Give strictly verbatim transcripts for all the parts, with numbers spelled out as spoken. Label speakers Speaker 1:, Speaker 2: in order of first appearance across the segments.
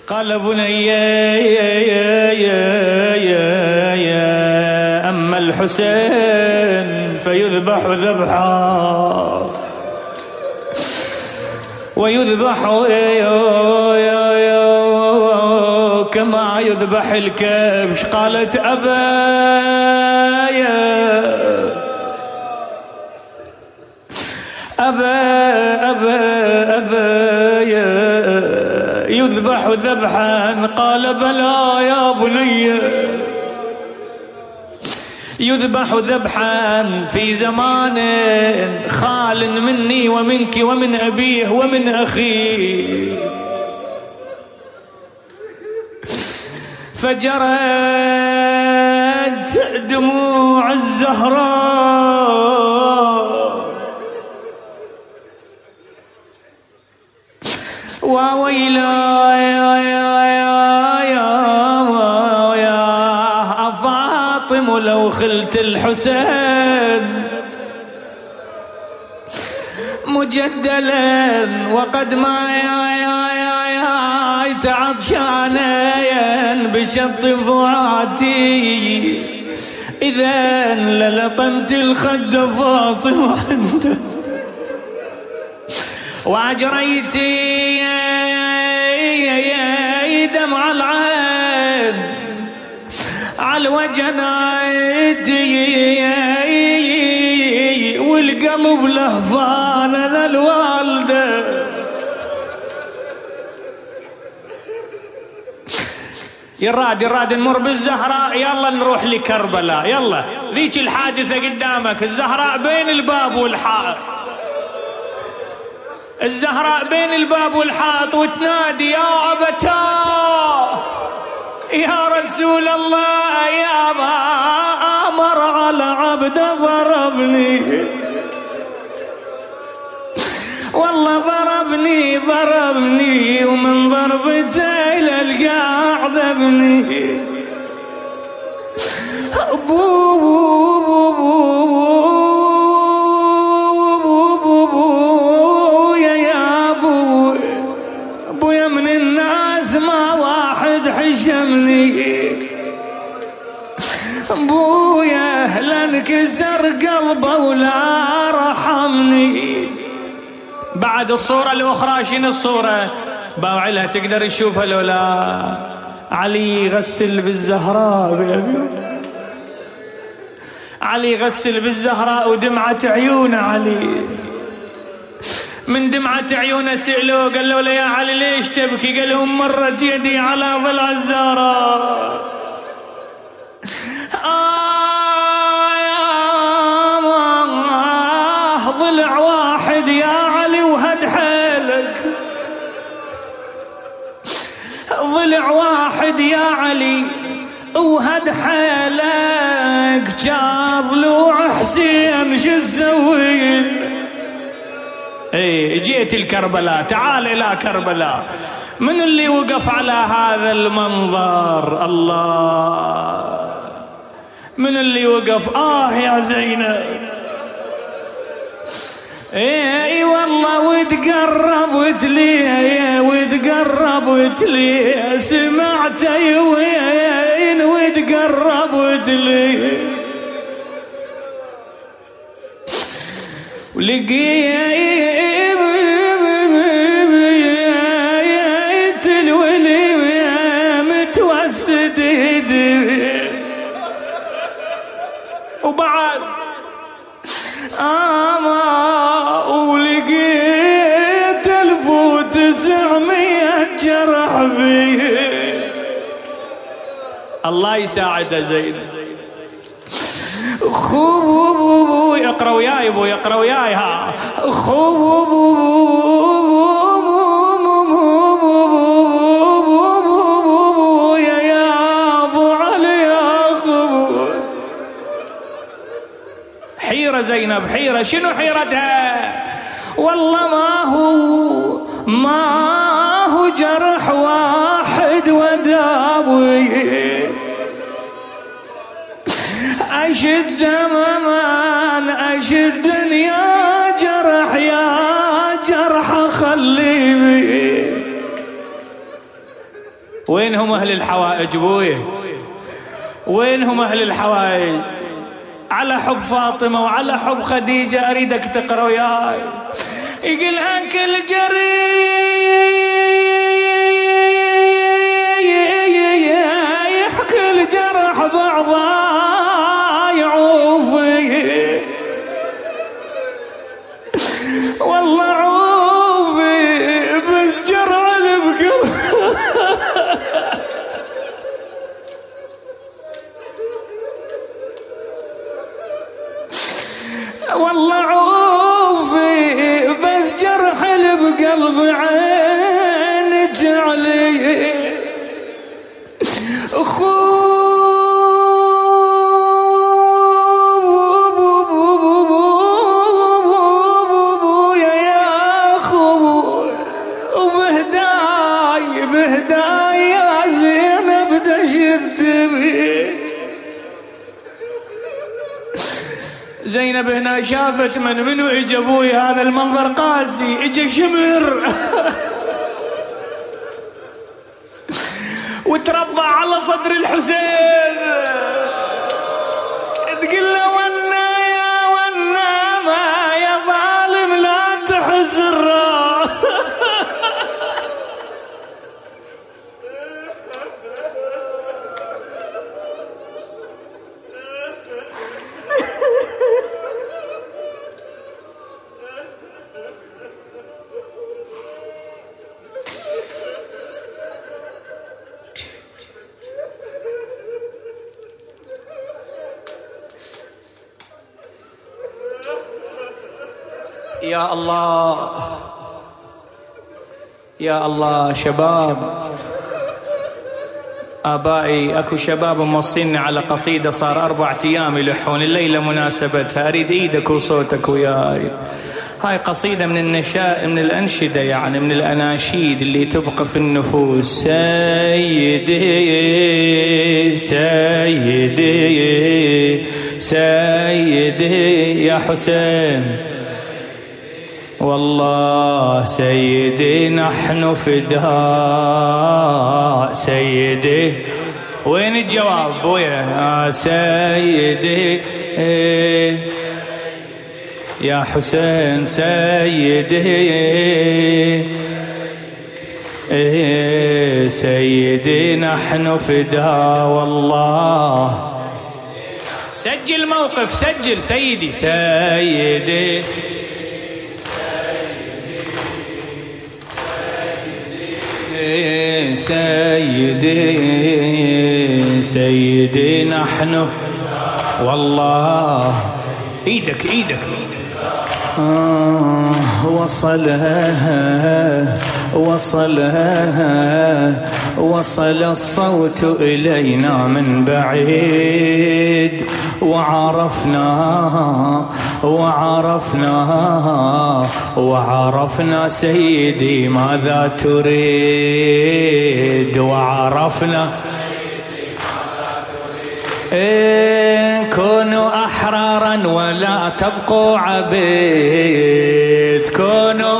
Speaker 1: قال بني يا يا يا يا يا أما الحسين فيذبح ذبحا ويذبح كما يذبح الكبش. قالت أبايا أبا أبا أبايا يذبح ذبحا. قال بلى يا بني يذبح ذبحا في زمان خال مني ومنك ومن أبيه ومن أخيه. فجرت دموع الزهراء وويلا يا يا يا يا فاطم لو خلت الحسين مجدلا وقد ما يا يا يا يا عطشانا بشط فؤادي إذا للطمت الخد فاطمة وأجريتي دمع العين على وجنايتي والقلب لهفان ذا الوالده. يراد يراد نمر بالزهراء، يلا نروح لكربلاء. يلا ذيك الحادثة قدامك، الزهراء بين الباب والحائط، الزهراء بين الباب والحائط وتنادي يا أبتاه يا رسول الله يا ما أمر على عبد ضربني والله ضربني ضربني ومن ضربته للقاع عذبني. أبو يا أبو أبويا من الناس ما واحد حشمني، أبويا لا انكسر قلبه ولا رحمني. بعد الصورة الأخرى شنو الصورة؟ باوعلها تقدر تشوفها لو لا؟ علي يغسل بالزهراء، علي يغسل بالزهراء ودمعة عيونه علي. من دمعة عيونه سألوه قال له يا علي ليش تبكي؟ قال لهم مرت يدي على ضلع الزهراء. آه يا ضلع واحد يا علي وهد حيلك، ضلع واحد يا علي وهد حيلك، جاب ضلوع حسين شو تسوي؟ اي جيت الكربلاء، تعال الى كربلاء. من اللي وقف على هذا المنظر؟ الله، من اللي وقف؟ آه يا زينب. اي والله وتقرب وتلي وتقرب وتلي سمعت وين وتقرب وتلي ولقيت الولي متوسد وبعد آما ولقيت ألف وتسعمية جرح بيه. الله يساعده زين. خوب يقرأ وياي ابو يقرأ وياي ها خوب يا ابو علي يا خوب. حيرة زينب حيرة. شنو حيرتها؟ والله ما هو ما هو جرح واحد وداوي، أشد ممان أشد يا جرح يا جرح خلي بي. وينهم أهل الحوائج بويه؟ وينهم أهل الحوائج؟ على حب فاطمة وعلى حب خديجة أريدك تقرأ وياي. يقول أكل جريح كل جرح بعضها يعوفي والله عوفي بس جرع البقر والله عوفي بس جرح بقلب عين جعلي خويا يا خو وبهداي بهداي يا زينب تشد بي. زينب هنا شافت من منو اجى ابوي هذا المنظر قاسي اجى شمر وتربى على صدر الحسين تقول له ونا يا ونا ما يا ظالم لا تحزر يا الله يا الله. شباب آبائي أكو شباب موصيني على قصيدة صار أربع أيام يلحون الليلة مناسبتها أريد إيدك وصوتك وياي. هاي قصيدة من النشاء من الأنشدة يعني من الأناشيد اللي تبقى في النفوس. سيدي سيدي سيدي يا حسين والله سيدي نحن فداء سيدي. وين الجواب بويا؟ آه سيدي يا حسين سيدي سيدي نحن فداء والله. سجل موقف سجل سيدي سيدي سيدي سيدي نحن والله. ايدك ايدك آه وصلها وصلها وصل الصوت إلينا من بعيد وعرفناها وعرفناها وعرفنا سيدي ماذا تريد وعرفنا إن كونوا أحرارا ولا تبقوا عبيد كونوا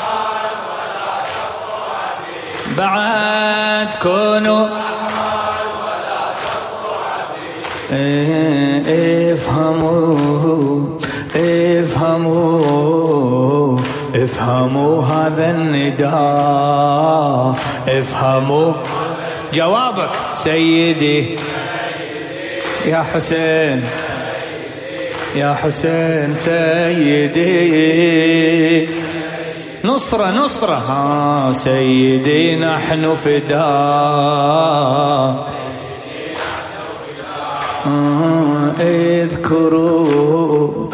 Speaker 1: بعد كونوا افهموا افهموا افهموا هذا النداء افهموا. جوابك سيدي يا حسين يا حسين سيدي نصرة نصرة ها سيدي نحن فداء. اذكروا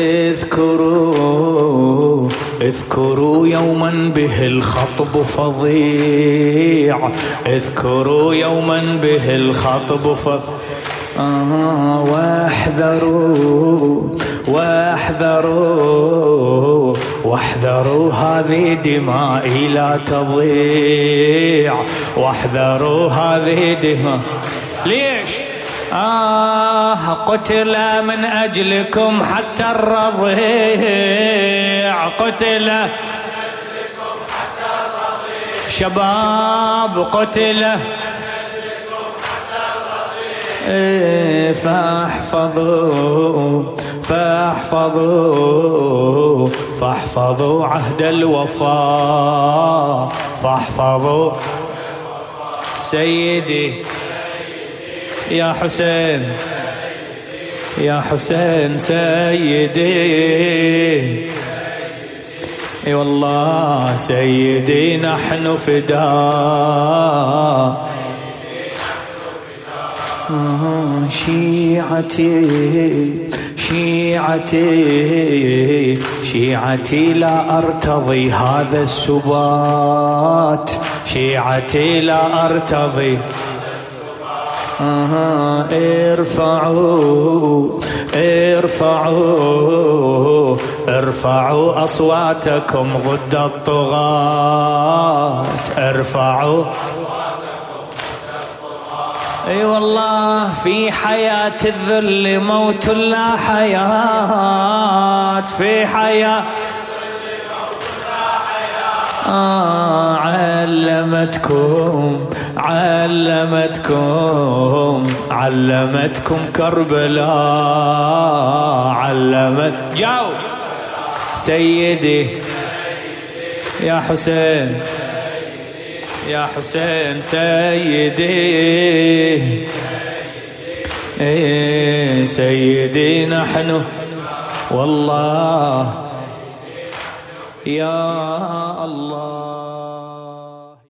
Speaker 1: اذكروا اذكروا يوما به الخطب فظيع اذكروا يوما به الخطب فظيع آه واحذروا واحذروا واحذروا هذه دمائي لا تضيع واحذروا هذه دماء. ليش؟ آه قتل من أجلكم حتى الرضيع قتل شباب قتله فاحفظوا فاحفظوا فاحفظوا عهد الوفاء فاحفظوا سيدي يا حسين يا حسين سيدي اي والله سيدي نحن فداء شيعتي شيعتي شيعتي لا أرتضي هذا السبات شيعتي لا أرتضي آه ارفعوا ارفعوا ارفعوا أصواتكم ضد الطغاة ارفعوا اي أيوة والله في حياة الذل موت لا حياة في حياة آه علمتكم علمتكم علمتكم كربلاء علمت جاو سيدي يا حسين يا حسين سيدي إيه سيدي نحن والله يا الله.